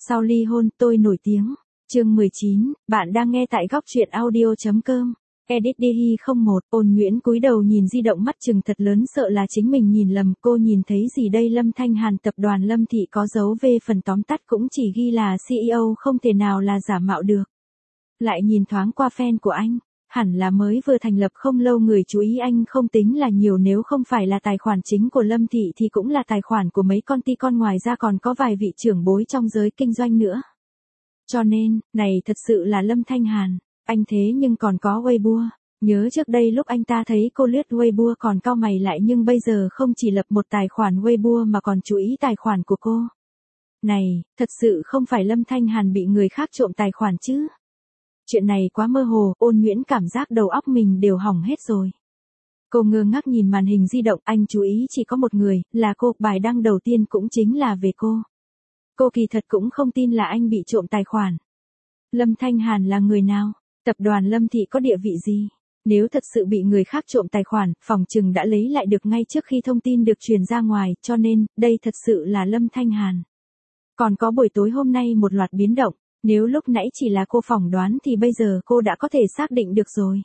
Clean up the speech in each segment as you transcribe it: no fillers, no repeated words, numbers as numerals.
Sau ly hôn, tôi nổi tiếng. Chương 19, bạn đang nghe tại góc truyện audio.com. Edit DH01, Ôn Nguyễn cúi đầu nhìn di động, mắt trừng thật lớn, sợ là chính mình nhìn lầm. Cô nhìn thấy gì đây? Lâm Thanh Hàn, tập đoàn Lâm Thị có dấu V, phần tóm tắt cũng chỉ ghi là CEO, không thể nào là giả mạo được. Lại nhìn thoáng qua fan của anh, hẳn là mới vừa thành lập không lâu, người chú ý anh không tính là nhiều, nếu không phải là tài khoản chính của Lâm Thị thì cũng là tài khoản của mấy con ty con, ngoài ra còn có vài vị trưởng bối trong giới kinh doanh nữa. Cho nên, này thật sự là Lâm Thanh Hàn, anh thế nhưng còn có Weibo. Nhớ trước đây lúc anh ta thấy cô lướt Weibo còn cau mày lại, nhưng bây giờ không chỉ lập một tài khoản Weibo mà còn chú ý tài khoản của cô. Này, thật sự không phải Lâm Thanh Hàn bị người khác trộm tài khoản chứ? Chuyện này quá mơ hồ, Ôn Nguyễn cảm giác đầu óc mình đều hỏng hết rồi. Cô ngơ ngác nhìn màn hình di động, anh chú ý chỉ có một người, là cô, bài đăng đầu tiên cũng chính là về cô. Cô kỳ thật cũng không tin là anh bị trộm tài khoản. Lâm Thanh Hàn là người nào? Tập đoàn Lâm Thị có địa vị gì? Nếu thật sự bị người khác trộm tài khoản, phòng trừng đã lấy lại được ngay trước khi thông tin được truyền ra ngoài, cho nên, đây thật sự là Lâm Thanh Hàn. Còn có buổi tối hôm nay một loạt biến động, nếu lúc nãy chỉ là cô phỏng đoán thì bây giờ cô đã có thể xác định được rồi.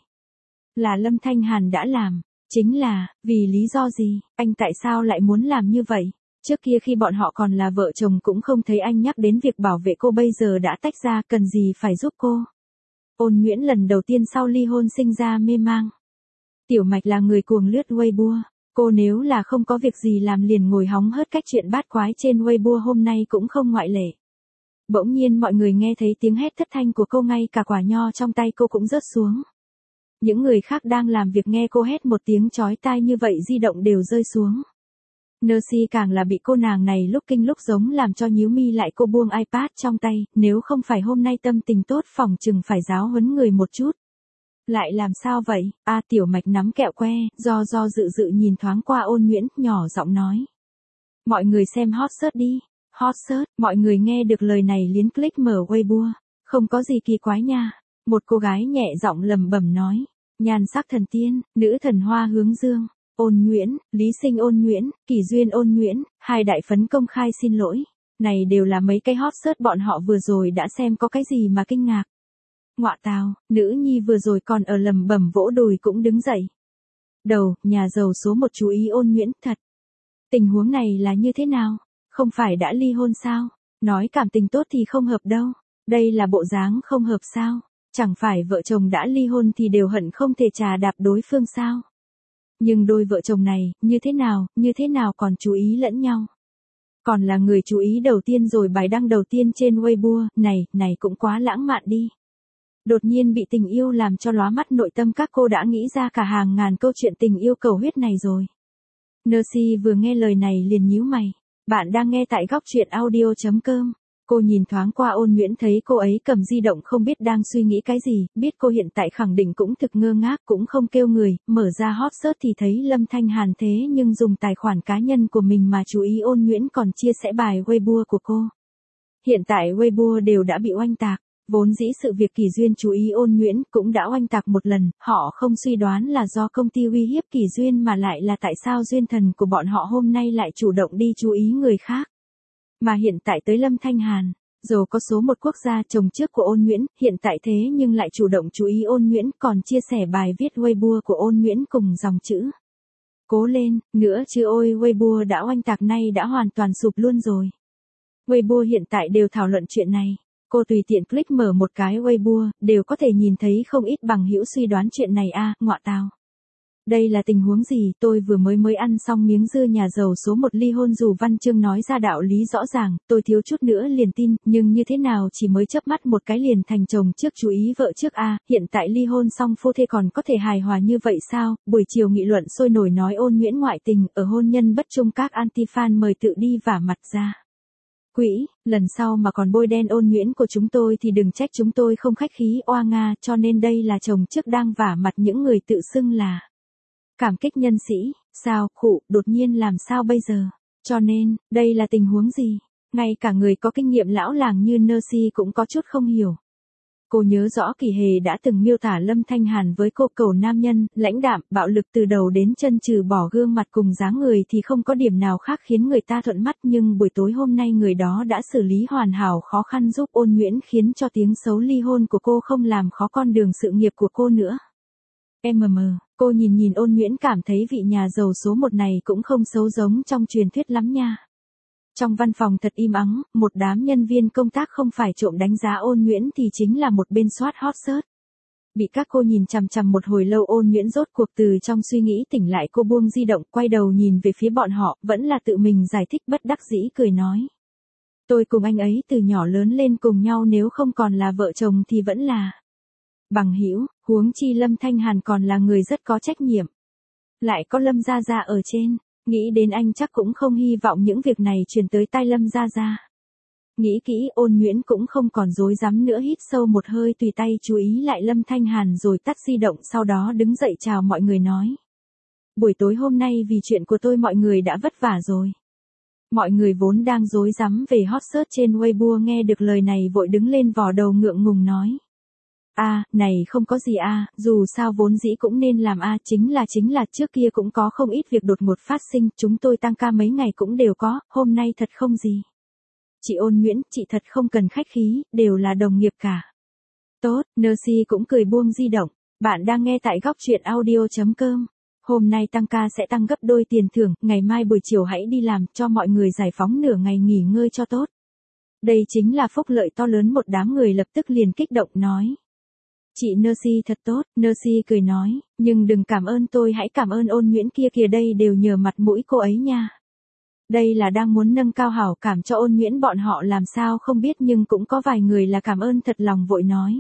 Là Lâm Thanh Hàn đã làm, chính là, vì lý do gì, anh tại sao lại muốn làm như vậy? Trước kia khi bọn họ còn là vợ chồng cũng không thấy anh nhắc đến việc bảo vệ cô, bây giờ đã tách ra, cần gì phải giúp cô? Ôn Nguyễn lần đầu tiên sau ly hôn sinh ra mê mang. Tiểu Mạch là người cuồng lướt Weibo, cô nếu là không có việc gì làm liền ngồi hóng hớt cách chuyện bát quái trên Weibo, hôm nay cũng không ngoại lệ. Bỗng nhiên mọi người nghe thấy tiếng hét thất thanh của cô, ngay cả quả nho trong tay cô cũng rớt xuống. Những người khác đang làm việc nghe cô hét một tiếng chói tai như vậy, di động đều rơi xuống. Nercy càng là bị cô nàng này lúc kinh lúc giống làm cho nhíu mi lại, cô buông iPad trong tay, nếu không phải hôm nay tâm tình tốt phòng chừng phải giáo huấn người một chút. Lại làm sao vậy? Tiểu Mạch nắm kẹo que, do dự nhìn thoáng qua Ôn Nguyễn, nhỏ giọng nói. Mọi người xem hot search đi. Hot search, mọi người nghe được lời này liền click mở Weibo. Không có gì kỳ quái nha. Một cô gái nhẹ giọng lẩm bẩm nói. Nhan sắc thần tiên, nữ thần hoa hướng dương. Ôn Nguyễn, Lý Sinh Ôn Nguyễn, Kỳ Duyên Ôn Nguyễn, hai đại phấn công khai xin lỗi. Này đều là mấy cái hot search bọn họ vừa rồi đã xem, có cái gì mà kinh ngạc. Ngọa tào, nữ nhi vừa rồi còn ở lẩm bẩm vỗ đùi cũng đứng dậy. Đầu, nhà giàu số một chú ý Ôn Nguyễn, thật. Tình huống này là như thế nào? Không phải đã ly hôn sao? Nói cảm tình tốt thì không hợp đâu. Đây là bộ dáng không hợp sao? Chẳng phải vợ chồng đã ly hôn thì đều hận không thể trà đạp đối phương sao? Nhưng đôi vợ chồng này, như thế nào còn chú ý lẫn nhau? Còn là người chú ý đầu tiên rồi, bài đăng đầu tiên trên Weibo, này cũng quá lãng mạn đi. Đột nhiên bị tình yêu làm cho lóa mắt, nội tâm các cô đã nghĩ ra cả hàng ngàn câu chuyện tình yêu cầu huyết này rồi. Nercy vừa nghe lời này liền nhíu mày. Bạn đang nghe tại góc truyện audio.com. Cô nhìn thoáng qua Ôn Nguyễn, thấy cô ấy cầm di động không biết đang suy nghĩ cái gì, biết cô hiện tại khẳng định cũng thực ngơ ngác, cũng không kêu người, mở ra hot search thì thấy Lâm Thanh Hàn, thế nhưng dùng tài khoản cá nhân của mình mà chú ý Ôn Nguyễn, còn chia sẻ bài Weibo của cô. Hiện tại Weibo đều đã bị oanh tạc, vốn dĩ sự việc Kỳ Duyên chú ý Ôn Nguyễn cũng đã oanh tạc một lần, họ không suy đoán là do công ty uy hiếp Kỳ Duyên mà lại là tại sao duyên thần của bọn họ hôm nay lại chủ động đi chú ý người khác. Mà hiện tại tới Lâm Thanh Hàn, dù có số một quốc gia chồng trước của Ôn Nguyễn, hiện tại thế nhưng lại chủ động chú ý Ôn Nguyễn, còn chia sẻ bài viết Weibo của Ôn Nguyễn cùng dòng chữ. Cố lên, nữa chứ ôi, Weibo đã oanh tạc, nay đã hoàn toàn sụp luôn rồi. Weibo hiện tại đều thảo luận chuyện này. Cô tùy tiện click mở một cái Weibo, đều có thể nhìn thấy không ít bằng hữu suy đoán chuyện này. Ngọa tào. Đây là tình huống gì? Tôi vừa mới ăn xong miếng dưa, nhà giàu số một ly hôn, dù văn chương nói ra đạo lý rõ ràng, tôi thiếu chút nữa liền tin, nhưng như thế nào chỉ mới chớp mắt một cái liền thành chồng trước chú ý vợ trước hiện tại ly hôn xong phu thê còn có thể hài hòa như vậy sao? Buổi chiều nghị luận sôi nổi nói Ôn Nguyễn ngoại tình, ở hôn nhân bất chung, các anti-fan mời tự đi vả mặt ra. Quỹ, lần sau mà còn bôi đen Ôn Nguyễn của chúng tôi thì đừng trách chúng tôi không khách khí, oa nga, cho nên đây là chồng trước đang vả mặt những người tự xưng là cảm kích nhân sĩ. Sao, đột nhiên làm sao bây giờ? Cho nên, đây là tình huống gì? Ngay cả người có kinh nghiệm lão làng như Nercy cũng có chút không hiểu. Cô nhớ rõ Kỳ Hề đã từng miêu tả Lâm Thanh Hàn với cô cẩu nam nhân, lãnh đạm, bạo lực từ đầu đến chân, trừ bỏ gương mặt cùng dáng người thì không có điểm nào khác khiến người ta thuận mắt, nhưng buổi tối hôm nay người đó đã xử lý hoàn hảo khó khăn giúp Ôn Nguyễn, khiến cho tiếng xấu ly hôn của cô không làm khó con đường sự nghiệp của cô nữa. Cô nhìn Ôn Nguyễn cảm thấy vị nhà giàu số 1 này cũng không xấu giống trong truyền thuyết lắm nha. Trong văn phòng thật im ắng, một đám nhân viên công tác không phải trộm đánh giá Ôn Nguyễn thì chính là một bên soát hot search. Bị các cô nhìn chằm chằm một hồi lâu, Ôn Nguyễn rốt cuộc từ trong suy nghĩ tỉnh lại, cô buông di động, quay đầu nhìn về phía bọn họ, vẫn là tự mình giải thích bất đắc dĩ cười nói. Tôi cùng anh ấy từ nhỏ lớn lên cùng nhau, nếu không còn là vợ chồng thì vẫn là bằng hữu, huống chi Lâm Thanh Hàn còn là người rất có trách nhiệm. Lại có Lâm Gia Gia ở trên. Nghĩ đến anh chắc cũng không hy vọng những việc này truyền tới tai Lâm Gia Gia. Nghĩ kỹ, Ôn Nguyễn cũng không còn dối dám nữa, hít sâu một hơi, tùy tay chú ý lại Lâm Thanh Hàn rồi tắt di động, sau đó đứng dậy chào mọi người nói. Buổi tối hôm nay vì chuyện của tôi mọi người đã vất vả rồi. Mọi người vốn đang rối rắm về hot search trên Weibo nghe được lời này vội đứng lên vò đầu ngượng ngùng nói. Này không có gì dù sao vốn dĩ cũng nên làm chính là trước kia cũng có không ít việc đột ngột phát sinh, chúng tôi tăng ca mấy ngày cũng đều có, hôm nay thật không gì. Chị Ôn Nguyễn, chị thật không cần khách khí, đều là đồng nghiệp cả. Tốt, Nercy cũng cười buông di động, bạn đang nghe tại góc truyện audio.com. Hôm nay tăng ca sẽ tăng gấp đôi tiền thưởng, ngày mai buổi chiều hãy đi làm, cho mọi người giải phóng nửa ngày nghỉ ngơi cho tốt. Đây chính là phúc lợi to lớn, một đám người lập tức liền kích động nói. Chị Nercy thật tốt, Nercy cười nói, nhưng đừng cảm ơn tôi, hãy cảm ơn Ôn Nguyễn kia kìa, đây đều nhờ mặt mũi cô ấy nha. Đây là đang muốn nâng cao hảo cảm cho Ôn Nguyễn, bọn họ làm sao không biết, nhưng cũng có vài người là cảm ơn thật lòng vội nói.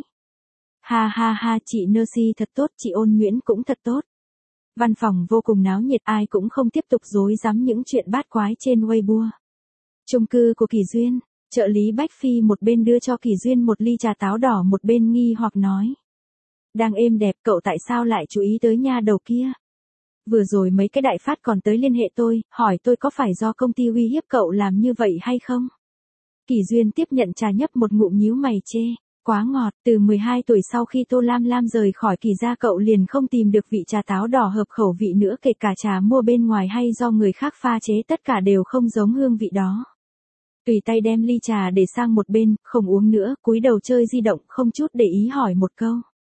Ha, chị Nercy thật tốt, chị Ôn Nguyễn cũng thật tốt. Văn phòng vô cùng náo nhiệt, ai cũng không tiếp tục rối rắm những chuyện bát quái trên Weibo. Chung cư của Kỳ Duyên, trợ lý Bách Phi một bên đưa cho Kỳ Duyên một ly trà táo đỏ, một bên nghi hoặc nói. Đang êm đẹp, cậu tại sao lại chú ý tới nha đầu kia? Vừa rồi mấy cái đại phát còn tới liên hệ tôi, hỏi tôi có phải do công ty uy hiếp cậu làm như vậy hay không? Kỳ Duyên tiếp nhận trà nhấp một ngụm nhíu mày chê. Quá ngọt, từ 12 tuổi sau khi Tô Lam Lam rời khỏi Kỳ gia cậu liền không tìm được vị trà táo đỏ hợp khẩu vị nữa, kể cả trà mua bên ngoài hay do người khác pha chế tất cả đều không giống hương vị đó. Tùy tay đem ly trà để sang một bên, không uống nữa, cúi đầu chơi di động, không chút để ý hỏi một câu.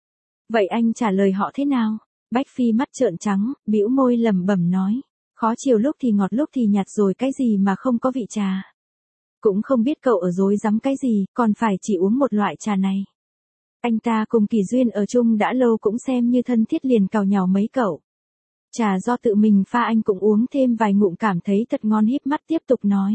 Vậy anh trả lời họ thế nào? Bách Phi mắt trợn trắng, bĩu môi lẩm bẩm nói. Khó chịu, lúc thì ngọt lúc thì nhạt, rồi cái gì mà không có vị trà. Cũng không biết cậu ở dối rắm cái gì, còn phải chỉ uống một loại trà này. Anh ta cùng Kỳ Duyên ở chung đã lâu, cũng xem như thân thiết, liền cào nhào mấy cậu. Trà do tự mình pha anh cũng uống thêm vài ngụm, cảm thấy thật ngon, híp mắt tiếp tục nói.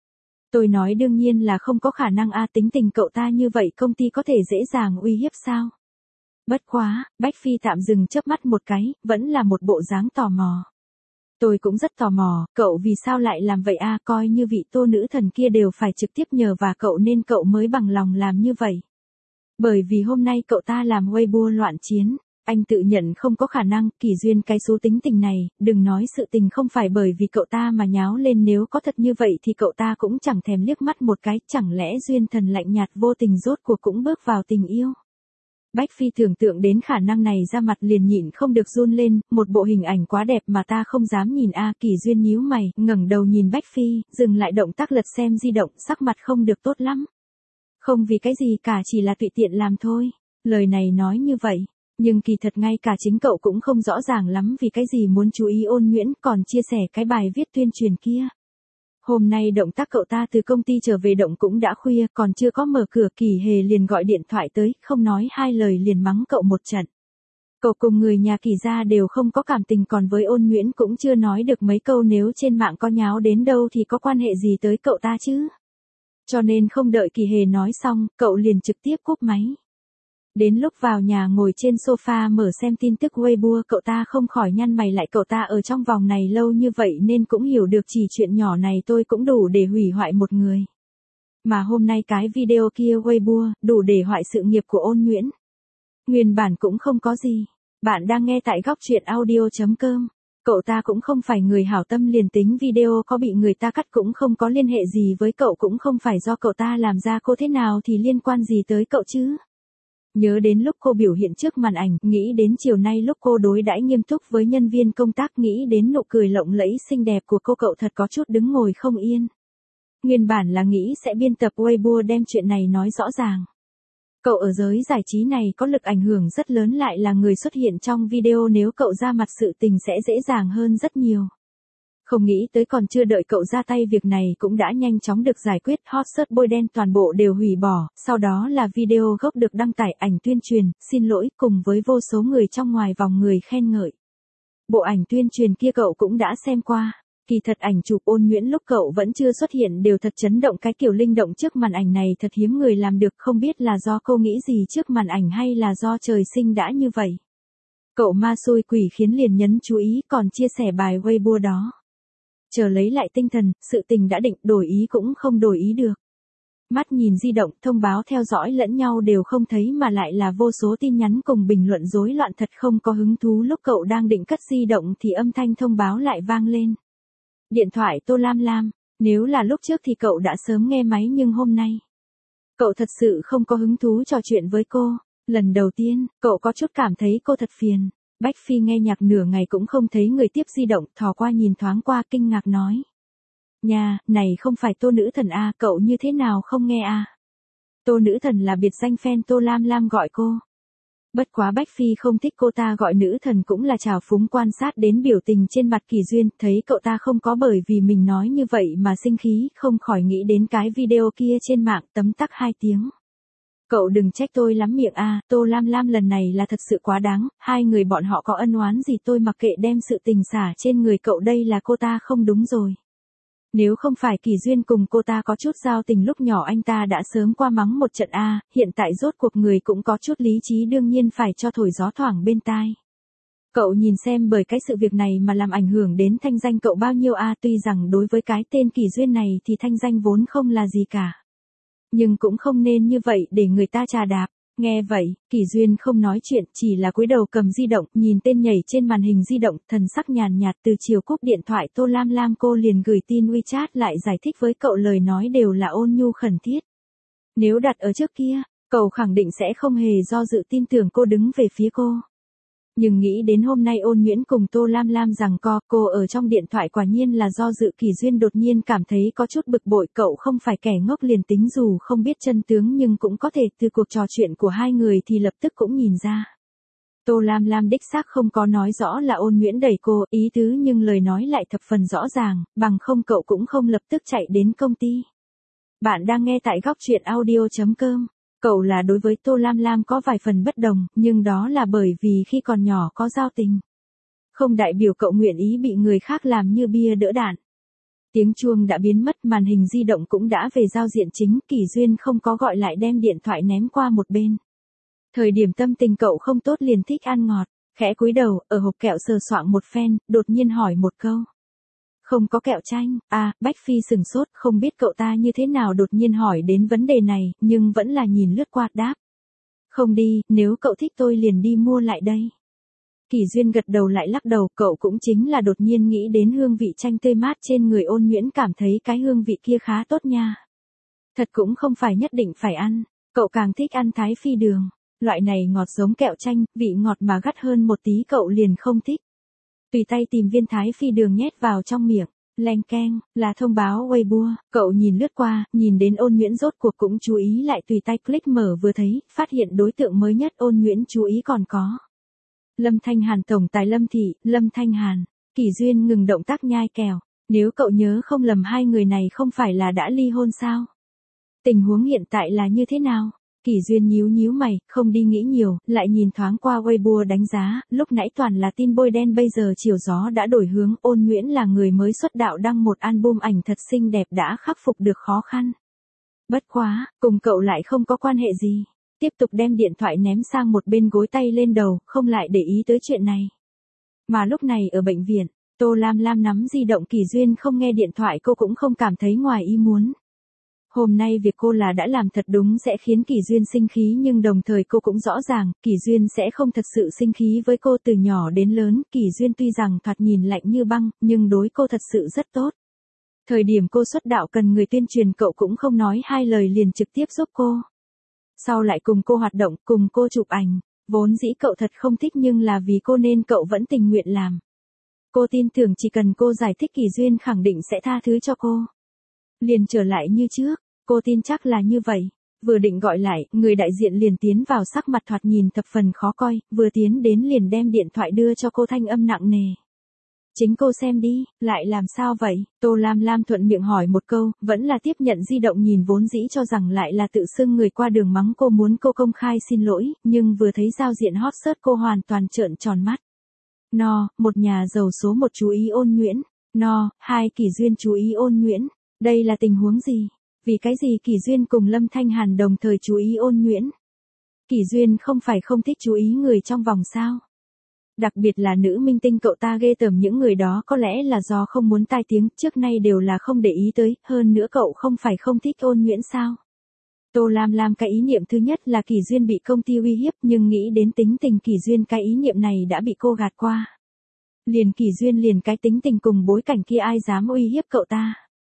Tôi nói đương nhiên là không có khả năng tính tình cậu ta như vậy công ty có thể dễ dàng uy hiếp sao? Bất quá, Bách Phi tạm dừng chớp mắt một cái, vẫn là một bộ dáng tò mò. Tôi cũng rất tò mò, cậu vì sao lại làm vậy coi như vị Tô nữ thần kia đều phải trực tiếp nhờ và cậu nên cậu mới bằng lòng làm như vậy. Bởi vì hôm nay cậu ta làm Weibo loạn chiến, anh tự nhận không có khả năng, Kỳ Duyên cái số tính tình này, đừng nói sự tình không phải bởi vì cậu ta mà nháo lên, nếu có thật như vậy thì cậu ta cũng chẳng thèm liếc mắt một cái, chẳng lẽ Duyên thần lạnh nhạt vô tình rốt cuộc cũng bước vào tình yêu. Bách Phi tưởng tượng đến khả năng này, ra mặt liền nhịn không được run lên, một bộ hình ảnh quá đẹp mà ta không dám nhìn Kỳ Duyên nhíu mày, ngẩng đầu nhìn Bách Phi, dừng lại động tác lật xem di động, sắc mặt không được tốt lắm. Không vì cái gì cả, chỉ là tùy tiện làm thôi. Lời này nói như vậy, nhưng kỳ thật ngay cả chính cậu cũng không rõ ràng lắm vì cái gì muốn chú ý Ôn Nguyễn, còn chia sẻ cái bài viết tuyên truyền kia. Hôm nay động tác cậu ta từ công ty trở về động cũng đã khuya, còn chưa có mở cửa, Kỳ Hề liền gọi điện thoại tới, không nói hai lời liền mắng cậu một trận. Cậu cùng người nhà Kỳ gia đều không có cảm tình, còn với Ôn Nguyễn cũng chưa nói được mấy câu, nếu trên mạng có nháo đến đâu thì có quan hệ gì tới cậu ta chứ. Cho nên không đợi Kỳ Hề nói xong, cậu liền trực tiếp cúp máy. Đến lúc vào nhà ngồi trên sofa mở xem tin tức Weibo, cậu ta không khỏi nhăn mày lại, cậu ta ở trong vòng này lâu như vậy nên cũng hiểu được chỉ chuyện nhỏ này tôi cũng đủ để hủy hoại một người. Mà hôm nay cái video kia Weibo, đủ để hoại sự nghiệp của Ôn Nguyễn. Nguyên bản cũng không có gì. Bạn đang nghe tại góc truyện audio.com. Cậu ta cũng không phải người hảo tâm, liền tính video có bị người ta cắt cũng không có liên hệ gì với cậu, cũng không phải do cậu ta làm ra, cô thế nào thì liên quan gì tới cậu chứ. Nhớ đến lúc cô biểu hiện trước màn ảnh, nghĩ đến chiều nay lúc cô đối đãi nghiêm túc với nhân viên công tác, nghĩ đến nụ cười lộng lẫy xinh đẹp của cô, cậu thật có chút đứng ngồi không yên. Nguyên bản là nghĩ sẽ biên tập Weibo đem chuyện này nói rõ ràng. Cậu ở giới giải trí này có lực ảnh hưởng rất lớn, lại là người xuất hiện trong video, nếu cậu ra mặt sự tình sẽ dễ dàng hơn rất nhiều. Không nghĩ tới còn chưa đợi cậu ra tay, việc này cũng đã nhanh chóng được giải quyết, hot search bôi đen toàn bộ đều hủy bỏ, sau đó là video gốc được đăng tải, ảnh tuyên truyền, xin lỗi cùng với vô số người trong ngoài vòng người khen ngợi. Bộ ảnh tuyên truyền kia cậu cũng đã xem qua. Kỳ thật ảnh chụp Ôn Nguyễn lúc cậu vẫn chưa xuất hiện đều thật chấn động, cái kiểu linh động trước màn ảnh này thật hiếm người làm được, không biết là do cô nghĩ gì trước màn ảnh hay là do trời sinh đã như vậy. Cậu ma xui quỷ khiến liền nhấn chú ý, còn chia sẻ bài Weibo đó. Chờ lấy lại tinh thần, sự tình đã định, đổi ý cũng không đổi ý được. Mắt nhìn di động, thông báo theo dõi lẫn nhau đều không thấy, mà lại là vô số tin nhắn cùng bình luận rối loạn, thật không có hứng thú. Lúc cậu đang định cất di động thì âm thanh thông báo lại vang lên. Điện thoại Tô Lam Lam, nếu là lúc trước thì cậu đã sớm nghe máy, nhưng hôm nay cậu thật sự không có hứng thú trò chuyện với cô. Lần đầu tiên, cậu có chút cảm thấy cô thật phiền. Bách Phi nghe nhạc nửa ngày cũng không thấy người tiếp di động, thò qua nhìn thoáng qua kinh ngạc nói. Nhà, này không phải Tô nữ thần à, cậu như thế nào không nghe à? Tô nữ thần là biệt danh fan Tô Lam Lam gọi cô. Bất quá Bách Phi không thích cô ta gọi nữ thần cũng là trào phúng, quan sát đến biểu tình trên mặt Kỳ Duyên, thấy cậu ta không có bởi vì mình nói như vậy mà sinh khí, không khỏi nghĩ đến cái video kia trên mạng, tấm tắc 2 tiếng. Cậu đừng trách tôi lắm miệng à, Tô Lam Lam lần này là thật sự quá đáng, hai người bọn họ có ân oán gì tôi mặc kệ, đem sự tình xả trên người cậu, đây là cô ta không đúng rồi. Nếu không phải Kỳ Duyên cùng cô ta có chút giao tình lúc nhỏ, anh ta đã sớm qua mắng một trận a, hiện tại rốt cuộc người cũng có chút lý trí, đương nhiên phải cho thổi gió thoảng bên tai. Cậu nhìn xem bởi cái sự việc này mà làm ảnh hưởng đến thanh danh cậu bao nhiêu a, tuy rằng đối với cái tên Kỳ Duyên này thì thanh danh vốn không là gì cả. Nhưng cũng không nên như vậy để người ta trà đạp. Nghe vậy, Kỳ Duyên không nói chuyện, chỉ là cúi đầu cầm di động, nhìn tên nhảy trên màn hình di động, thần sắc nhàn nhạt. Từ chiều cúp điện thoại Tô Lam Lam cô liền gửi tin WeChat lại giải thích với cậu, lời nói đều là ôn nhu khẩn thiết. Nếu đặt ở trước kia, cậu khẳng định sẽ không hề do dự, tin tưởng cô đứng về phía cô. Nhưng nghĩ đến hôm nay Ôn Nguyễn cùng Tô Lam Lam giằng co, cô ở trong điện thoại quả nhiên là do dự. Kỳ Duyên đột nhiên cảm thấy có chút bực bội, cậu không phải kẻ ngốc, liền tính dù không biết chân tướng nhưng cũng có thể từ cuộc trò chuyện của hai người thì lập tức cũng nhìn ra. Tô Lam Lam đích xác không có nói rõ là Ôn Nguyễn đẩy cô, ý tứ, nhưng lời nói lại thập phần rõ ràng, bằng không cậu cũng không lập tức chạy đến công ty. Bạn đang nghe tại góc truyện audio.com. Cậu là đối với Tô Lam Lam có vài phần bất đồng, nhưng đó là bởi vì khi còn nhỏ có giao tình. Không đại biểu cậu nguyện ý bị người khác làm như bia đỡ đạn. Tiếng chuông đã biến mất, màn hình di động cũng đã về giao diện chính, Kỳ Duyên không có gọi lại, đem điện thoại ném qua một bên. Thời điểm tâm tình cậu không tốt liền thích ăn ngọt, khẽ cúi đầu, ở hộp kẹo sờ soạng một phen, đột nhiên hỏi một câu. Không có kẹo chanh, à, Bách Phi sừng sốt, không biết cậu ta như thế nào đột nhiên hỏi đến vấn đề này, nhưng vẫn là nhìn lướt qua đáp. Không đi, nếu cậu thích tôi liền đi mua lại đây. Kỳ Duyên gật đầu lại lắc đầu, cậu cũng chính là đột nhiên nghĩ đến hương vị chanh tươi mát trên người Ôn Nguyễn, cảm thấy cái hương vị kia khá tốt nha. Thật cũng không phải nhất định phải ăn, cậu càng thích ăn Thái Phi đường. Loại này ngọt giống kẹo chanh, vị ngọt mà gắt hơn một tí cậu liền không thích. Tùy tay tìm viên Thái Phi đường nhét vào trong miệng, leng keng, là thông báo Weibo, cậu nhìn lướt qua, nhìn đến Ôn Nguyễn rốt cuộc cũng chú ý lại, tùy tay click mở vừa thấy, phát hiện đối tượng mới nhất Ôn Nguyễn chú ý còn có. Lâm Thanh Hàn, tổng tài Lâm Thị, Lâm Thanh Hàn. Kỳ Duyên ngừng động tác nhai kẹo, nếu cậu nhớ không lầm hai người này không phải là đã ly hôn sao? Tình huống hiện tại là như thế nào? Kỳ Duyên nhíu nhíu mày, không đi nghĩ nhiều, lại nhìn thoáng qua Weibo đánh giá, lúc nãy toàn là tin bôi đen, bây giờ chiều gió đã đổi hướng, Ôn Nguyễn là người mới xuất đạo đăng một album ảnh thật xinh đẹp, đã khắc phục được khó khăn. Bất quá, cùng cậu lại không có quan hệ gì. Tiếp tục đem điện thoại ném sang một bên, gối tay lên đầu, không lại để ý tới chuyện này. Mà lúc này ở bệnh viện, Tô Lam Lam nắm di động, Kỳ Duyên không nghe điện thoại cô cũng không cảm thấy ngoài ý muốn. Hôm nay việc cô là đã làm thật đúng sẽ khiến Kỳ Duyên sinh khí, nhưng đồng thời cô cũng rõ ràng, Kỳ Duyên sẽ không thật sự sinh khí với cô. Từ nhỏ đến lớn, Kỳ Duyên tuy rằng thoạt nhìn lạnh như băng, nhưng đối cô thật sự rất tốt. Thời điểm cô xuất đạo cần người tuyên truyền, cậu cũng không nói hai lời liền trực tiếp giúp cô. Sau lại cùng cô hoạt động, cùng cô chụp ảnh. Vốn dĩ cậu thật không thích nhưng là vì cô nên cậu vẫn tình nguyện làm. Cô tin tưởng chỉ cần cô giải thích Kỳ Duyên khẳng định sẽ tha thứ cho cô. Liền trở lại như trước, cô tin chắc là như vậy. Vừa định gọi lại, người đại diện liền tiến vào sắc mặt thoạt nhìn thập phần khó coi, vừa tiến đến liền đem điện thoại đưa cho cô thanh âm nặng nề. Chính cô xem đi, lại làm sao vậy? Tô Lam Lam thuận miệng hỏi một câu, vẫn là tiếp nhận di động nhìn vốn dĩ cho rằng lại là tự xưng người qua đường mắng cô muốn cô công khai xin lỗi, nhưng vừa thấy giao diện hot search cô hoàn toàn trợn tròn mắt. No, một nhà giàu số một chú ý Ôn Nhuyễn. No, hai Kỳ Duyên chú ý Ôn Nhuyễn. Đây là tình huống gì? Vì cái gì Kỳ Duyên cùng Lâm Thanh Hàn đồng thời chú ý Ôn Nhuyễn? Kỳ Duyên không phải không thích chú ý người trong vòng sao? Đặc biệt là nữ minh tinh cậu ta ghê tởm những người đó có lẽ là do không muốn tai tiếng, trước nay đều là không để ý tới, hơn nữa cậu không phải không thích Ôn Nhuyễn sao? Tô Lam Lam cái ý niệm thứ nhất là Kỳ Duyên bị công ty uy hiếp nhưng nghĩ đến tính tình Kỳ Duyên cái ý niệm này đã bị cô gạt qua. Liền Kỳ Duyên liền cái tính tình cùng bối cảnh kia ai dám uy hiếp cậu ta.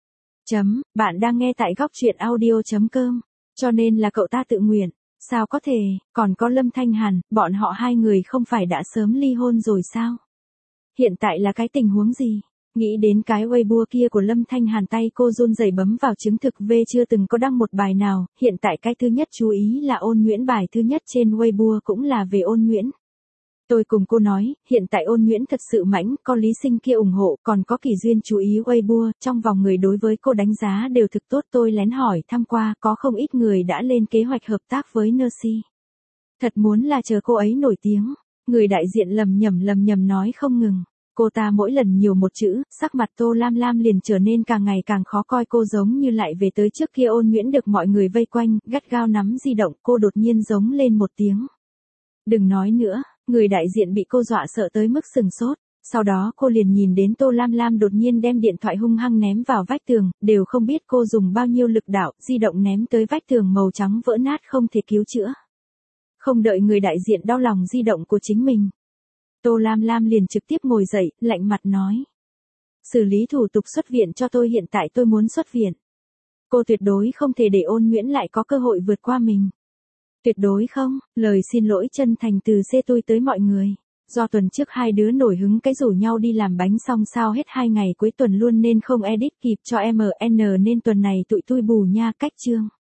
Bạn đang nghe tại góc truyện audio.com, cho nên là cậu ta tự nguyện. Sao có thể, còn có Lâm Thanh Hàn, bọn họ hai người không phải đã sớm ly hôn rồi sao? Hiện tại là cái tình huống gì? Nghĩ đến cái Weibo kia của Lâm Thanh Hàn tay cô run rẩy bấm vào chứng thực V chưa từng có đăng một bài nào, hiện tại cái thứ nhất chú ý là Ôn Nhuyễn bài thứ nhất trên Weibo cũng là về Ôn Nhuyễn. Tôi cùng cô nói, hiện tại Ôn Nhuyễn thật sự mãnh, có Lý Sinh kia ủng hộ, còn có Kỳ Duyên chú ý Weibo, trong vòng người đối với cô đánh giá đều thực tốt. Tôi lén hỏi thăm qua, có không ít người đã lên kế hoạch hợp tác với Nercy. Thật muốn là chờ cô ấy nổi tiếng, người đại diện lầm nhầm nói không ngừng. Cô ta mỗi lần nhiều một chữ, sắc mặt Tô Lam Lam liền trở nên càng ngày càng khó coi, cô giống như lại về tới trước kia. Ôn Nhuyễn được mọi người vây quanh, gắt gao nắm di động, cô đột nhiên giống lên một tiếng. Đừng nói nữa, người đại diện bị cô dọa sợ tới mức sừng sốt. Sau đó cô liền nhìn đến Tô Lam Lam đột nhiên đem điện thoại hung hăng ném vào vách tường, đều không biết cô dùng bao nhiêu lực đạo, di động ném tới vách tường màu trắng vỡ nát không thể cứu chữa. Không đợi người đại diện đau lòng di động của chính mình, Tô Lam Lam liền trực tiếp ngồi dậy, lạnh mặt nói. Xử lý thủ tục xuất viện cho tôi, hiện tại tôi muốn xuất viện. Cô tuyệt đối không thể để Ôn Nhuyễn lại có cơ hội vượt qua mình. Tuyệt đối không, lời xin lỗi chân thành từ C tôi tới mọi người. Do tuần trước hai đứa nổi hứng cái rủ nhau đi làm bánh xong sao hết 2 ngày cuối tuần luôn nên không edit kịp cho MN nên tuần này tụi tôi bù nha cách chương.